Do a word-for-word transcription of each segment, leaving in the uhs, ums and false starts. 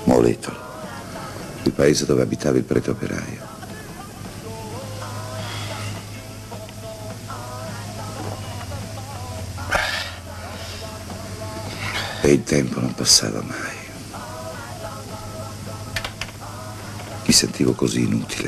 Moletolo, il paese dove abitava il prete operaio. E il tempo non passava mai. Mi sentivo così inutile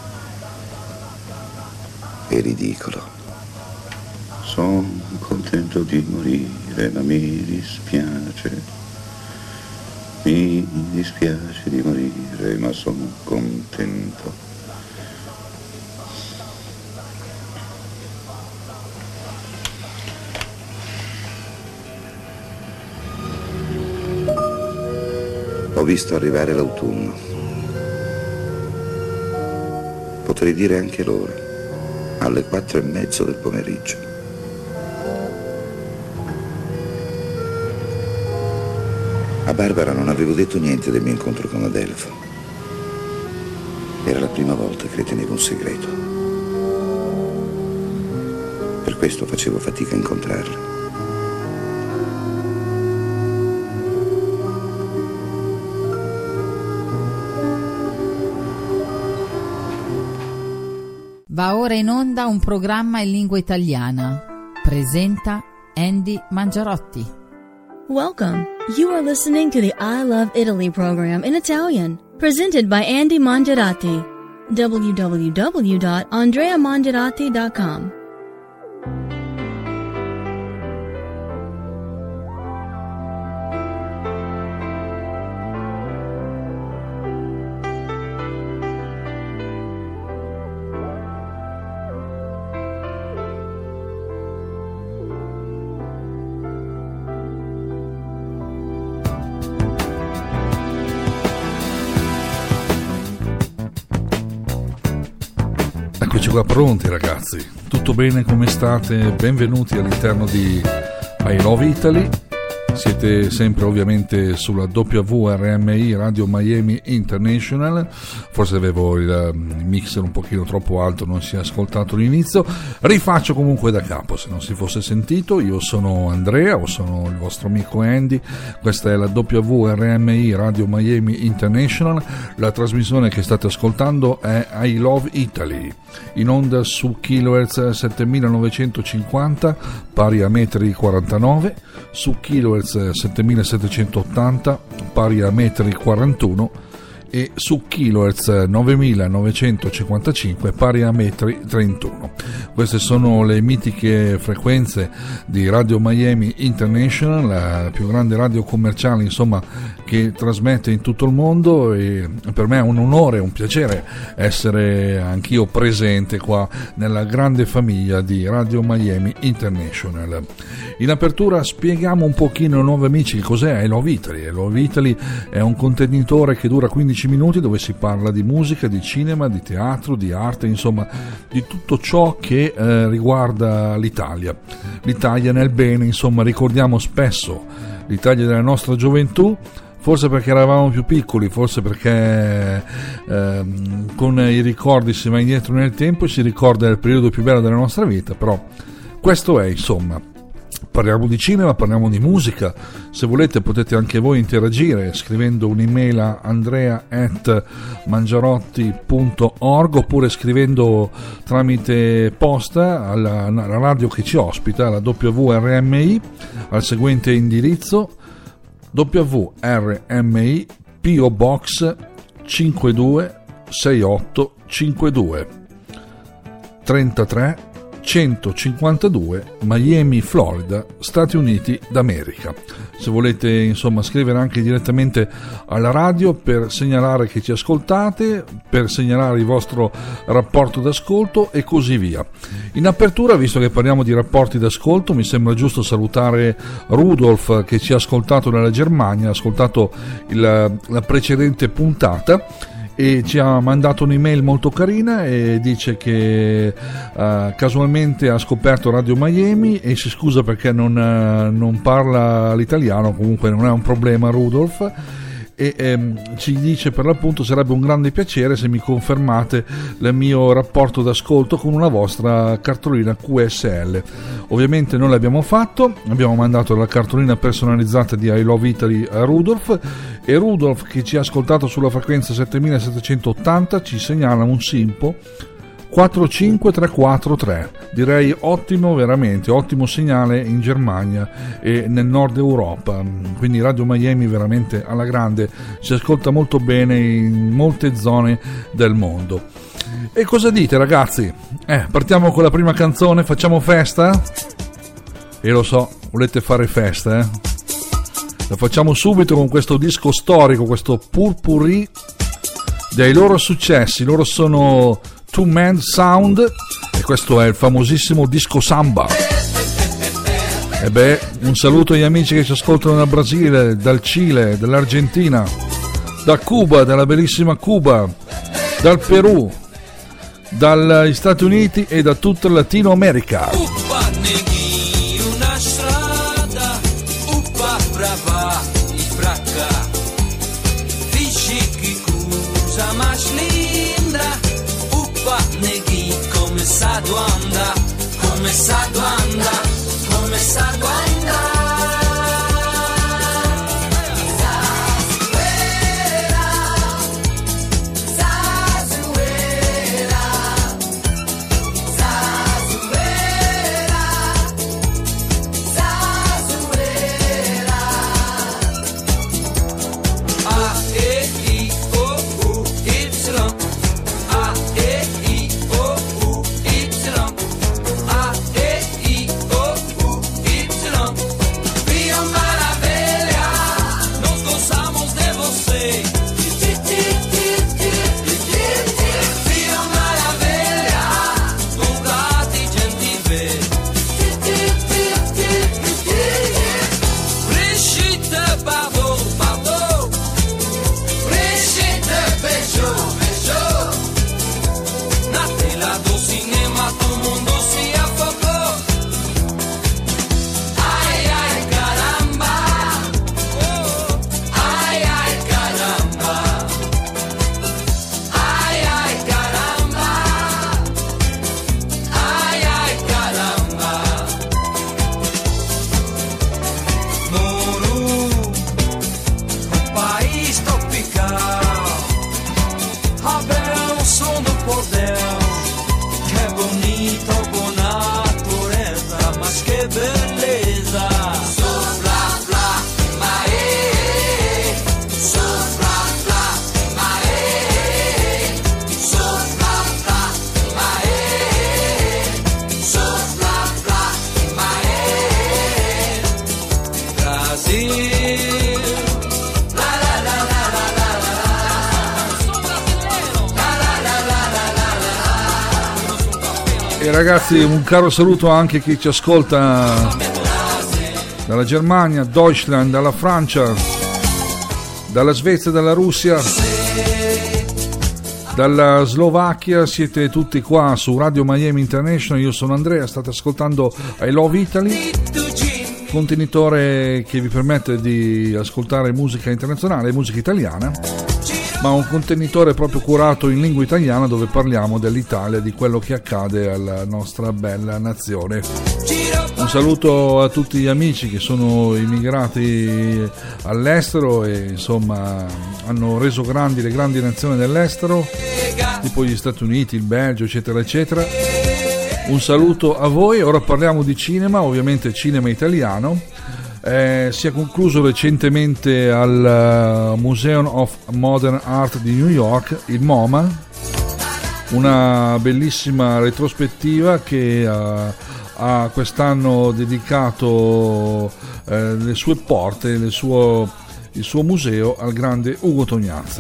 e ridicolo. Sono contento di morire, ma mi dispiace. Mi dispiace di morire, ma sono contento. Ho visto arrivare l'autunno. Potrei dire anche l'ora, alle quattro e mezzo del pomeriggio. A Barbara non avevo detto niente del mio incontro con Adelfo. Era la prima volta che le tenevo un segreto. Per questo facevo fatica a incontrarla. Va ora in onda un programma in lingua italiana. Presenta Andy Mangiarotti. Welcome. You are listening to the I Love Italy program in Italian, presented by Andy Mangiarotti. w w w dot andrea mangiarotti dot com. Eccoci qua pronti ragazzi, tutto bene, come state? Benvenuti all'interno di I Love Italy. Siete sempre ovviamente sulla W R M I Radio Miami International. Forse avevo il mixer un pochino troppo alto, non si è ascoltato l'inizio. Rifaccio comunque da capo, se non si fosse sentito. Io sono Andrea, o sono il vostro amico Andy. Questa è la W R M I Radio Miami International. La trasmissione che state ascoltando è I Love Italy, in onda su kilohertz settemilanovenocentocinquanta pari a metri quarantanove, su kilohertz settemilasettecentottanta pari a metri quarantuno e su kilohertz novemilanovecentocinquantacinque pari a metri trentuno. Queste sono le mitiche frequenze di Radio Miami International, la più grande radio commerciale insomma che trasmette in tutto il mondo, e per me è un onore, un piacere essere anch'io presente qua nella grande famiglia di Radio Miami International. In apertura spieghiamo un pochino ai nuovi amici che cos'è I Love Italy. I Love Italy è un contenitore che dura quindici minuti, dove si parla di musica, di cinema, di teatro, di arte, insomma di tutto ciò che eh, riguarda l'Italia. L'Italia nel bene, insomma, ricordiamo spesso l'Italia della nostra gioventù, forse perché eravamo più piccoli, forse perché eh, con i ricordi si va indietro nel tempo e si ricorda il periodo più bello della nostra vita, però questo è, insomma. Parliamo di cinema, parliamo di musica. Se volete potete anche voi interagire scrivendo un'email a andrea at mangiarotti punto org, oppure scrivendo tramite posta alla, alla radio che ci ospita, la W R M I, al seguente indirizzo: W R M I P O Box cinque due sei otto cinque due trentatré centocinquantadue Miami, Florida, Stati Uniti d'America. Se volete insomma scrivere anche direttamente alla radio per segnalare che ci ascoltate, per segnalare il vostro rapporto d'ascolto e così via. In apertura, visto che parliamo di rapporti d'ascolto, mi sembra giusto salutare Rudolf che ci ha ascoltato dalla Germania, ha ascoltato il, la precedente puntata e ci ha mandato un'email molto carina e dice che uh, casualmente ha scoperto Radio Miami e si scusa perché non, uh, non parla l'italiano. Comunque non è un problema, Rudolf, e ehm, ci dice per l'appunto: sarebbe un grande piacere se mi confermate il mio rapporto d'ascolto con una vostra cartolina Q S L. Ovviamente noi l'abbiamo fatto, abbiamo mandato la cartolina personalizzata di I Love Italy a Rudolf E Rudolf, che ci ha ascoltato sulla frequenza settemilasettecentottanta, ci segnala un simpo quattro cinque tre quattro tre, direi ottimo, veramente ottimo segnale in Germania e nel nord Europa, quindi Radio Miami veramente alla grande, si ascolta molto bene in molte zone del mondo. E cosa dite, ragazzi? Eh, partiamo con la prima canzone, facciamo festa? E lo so, volete fare festa, eh? La facciamo subito con questo disco storico, questo Purpurri dei loro successi. Loro sono Two Man Sound e questo è il famosissimo disco Samba. E beh, un saluto agli amici che ci ascoltano dal Brasile, dal Cile, dall'Argentina, da Cuba, dalla bellissima Cuba, dal Perù, dagli Stati Uniti e da tutta Latino America. Começado a andar, começado a andar, começado a andar. Zazueira, zazueira, zazueira, zazueira. A, E, I, O, U, Y. A, E, I, O, U, Y. A, E, I, O, U, Y. Rio Maravilha, nos gozamos de você. Rio Maravilha, lugar de gente ver. Brigitte Bardot, Bardot. Brigitte beijou, beijou. Na tela do cinema todo mundo se afogou. Ai, ai, caramba. Oh, ai, ai, caramba. Ai, ai, caramba. Ai, ai, caramba. Moro no país tropical. Abel, som do cordel. Que bonito com natureza, mas que beleza. Sopra, flá, mae. Sopra, flá, mae. Sopra, flá, mae. Sopra, flá, mae. Brasil. La la la la la la la. Sou brasileiro. La la la la la la la. E ragazzi, un caro saluto anche a chi ci ascolta dalla Germania, Deutschland, dalla Francia, dalla Svezia, dalla Russia, dalla Slovacchia. Siete tutti qua su Radio Miami International. Io sono Andrea, state ascoltando I Love Italy, contenitore che vi permette di ascoltare musica internazionale, musica italiana, ma un contenitore proprio curato in lingua italiana, dove parliamo dell'Italia, di quello che accade alla nostra bella nazione. Un saluto a tutti gli amici che sono immigrati all'estero e insomma hanno reso grandi le grandi nazioni dell'estero, tipo gli Stati Uniti, il Belgio, eccetera eccetera. Un saluto a voi. Ora parliamo di cinema, ovviamente cinema italiano. Eh, si è concluso recentemente al uh, Museum of Modern Art di New York, il MoMA, una bellissima retrospettiva che uh, ha quest'anno dedicato eh, le sue porte, le suo, il suo museo al grande Ugo Tognazzi.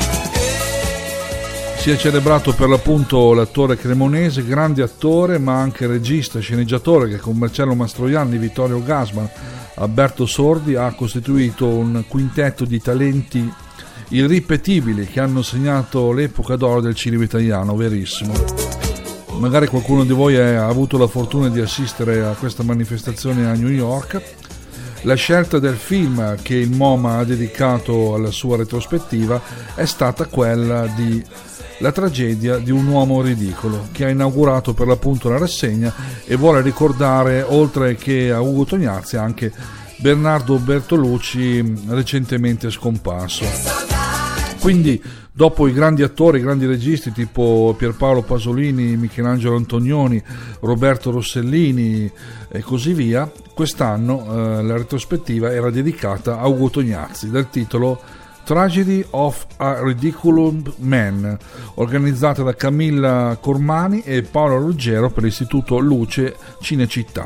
Si è celebrato per l'appunto l'attore cremonese, grande attore ma anche regista, sceneggiatore, che con Marcello Mastroianni, Vittorio Gassman, Alberto Sordi ha costituito un quintetto di talenti irripetibili che hanno segnato l'epoca d'oro del cinema italiano, verissimo. Magari qualcuno di voi ha avuto la fortuna di assistere a questa manifestazione a New York. La scelta del film che il MoMA ha dedicato alla sua retrospettiva è stata quella di La tragedia di un uomo ridicolo, che ha inaugurato per l'appunto la rassegna e vuole ricordare, oltre che a Ugo Tognazzi, anche Bernardo Bertolucci, recentemente scomparso. Quindi dopo i grandi attori, i grandi registi tipo Pierpaolo Pasolini, Michelangelo Antonioni, Roberto Rossellini e così via, quest'anno eh, la retrospettiva era dedicata a Ugo Tognazzi dal titolo Tragedy of a Ridiculous Man, organizzata da Camilla Cormani e Paolo Ruggero per l'Istituto Luce Cinecittà.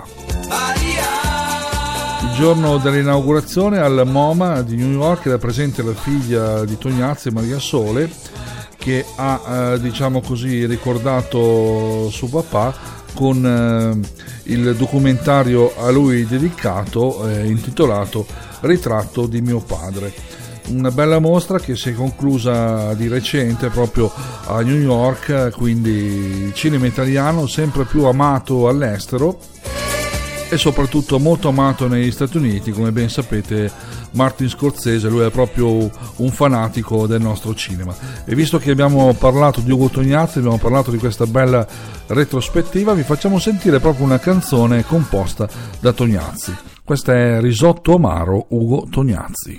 Il giorno dell'inaugurazione al MoMA di New York era presente la figlia di Tognazzi, Maria Sole, che ha eh, diciamo così ricordato suo papà con eh, il documentario a lui dedicato eh, intitolato Ritratto di mio padre. Una bella mostra che si è conclusa di recente proprio a New York, quindi il cinema italiano sempre più amato all'estero e soprattutto molto amato negli Stati Uniti. Come ben sapete, Martin Scorsese, lui è proprio un fanatico del nostro cinema. E visto che abbiamo parlato di Ugo Tognazzi, abbiamo parlato di questa bella retrospettiva, vi facciamo sentire proprio una canzone composta da Tognazzi. Questa è Risotto amaro, Ugo Tognazzi.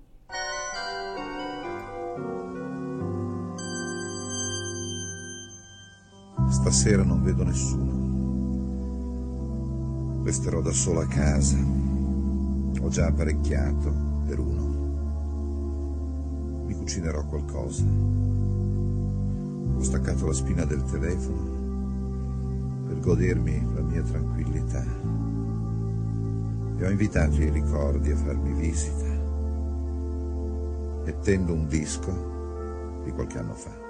Stasera non vedo nessuno. Resterò da solo a casa. Ho già apparecchiato per uno. Mi cucinerò qualcosa. Ho staccato la spina del telefono per godermi la mia tranquillità. E ho invitato i ricordi a farmi visita. E tendo un disco di qualche anno fa.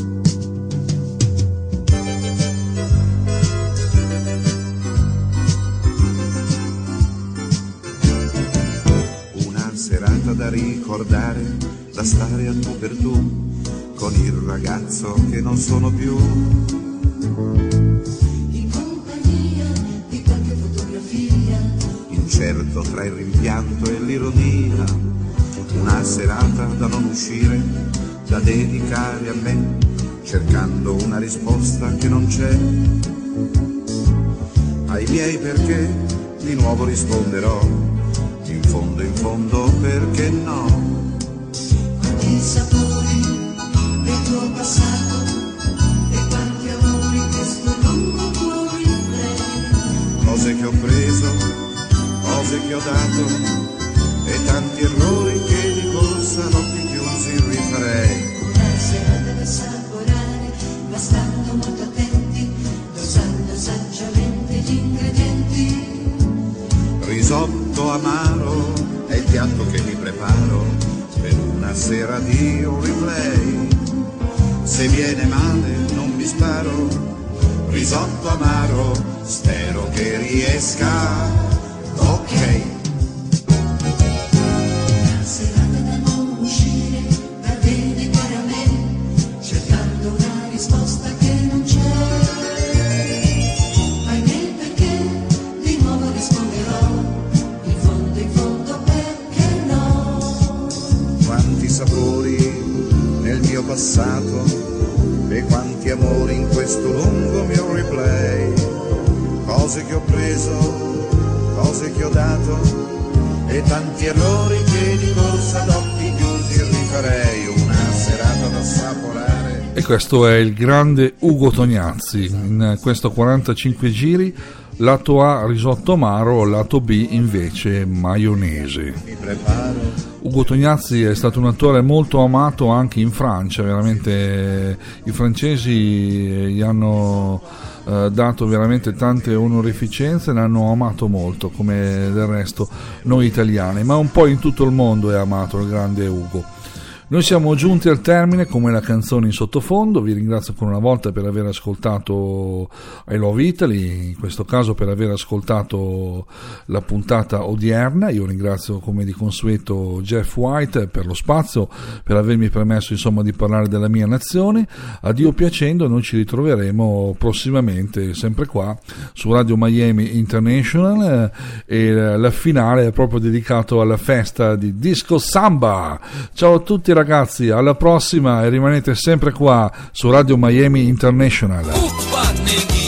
Serata da ricordare, da stare a tu per tu, con il ragazzo che non sono più. In compagnia di qualche fotografia, incerto tra il rimpianto e l'ironia. Una serata da non uscire, da dedicare a me, cercando una risposta che non c'è. Ai miei perché di nuovo risponderò. In fondo, in fondo, perché no? Quanti sapori del tuo passato e quanti amori questo lungo tuo replay. Cose che ho preso, cose che ho dato e tanti errori che di corsa ad occhi chiusi rifarei. Una serata da assaporare, ma stando molto attenti, dosando saggiamente gli ingredienti. Risotto amaro è il piatto che mi preparo per una sera di un replay. Se viene male non mi sparo. Risotto amaro, spero che riesca. Ok. Una serata da non uscire, da dedicare a me, cercando una risposta che non c'è. Ai miei perché di nuovo risponderò. Sapori nel mio passato e quanti amori in questo lungo mio replay. Cose che ho preso, cose che ho dato e tanti errori che di corsa ad occhi chiusi rifarei. Una serata da assaporare. E questo è il grande Ugo Tognazzi in questo quarantacinque giri. Lato A risotto amaro, lato B invece maionese. Mi preparo. Ugo Tognazzi è stato un attore molto amato anche in Francia, veramente i francesi gli hanno eh, dato veramente tante onorificenze, l'hanno amato molto come del resto noi italiani, ma un po' in tutto il mondo è amato il grande Ugo. Noi siamo giunti al termine come la canzone in sottofondo, vi ringrazio ancora una volta per aver ascoltato I Love Italy, in questo caso per aver ascoltato la puntata odierna. Io ringrazio come di consueto Jeff White per lo spazio, per avermi permesso insomma di parlare della mia nazione. A Dio piacendo noi ci ritroveremo prossimamente sempre qua su Radio Miami International eh, e la finale è proprio dedicato alla festa di Disco Samba. Ciao a tutti ragazzi, alla prossima e rimanete sempre qua su Radio Miami International.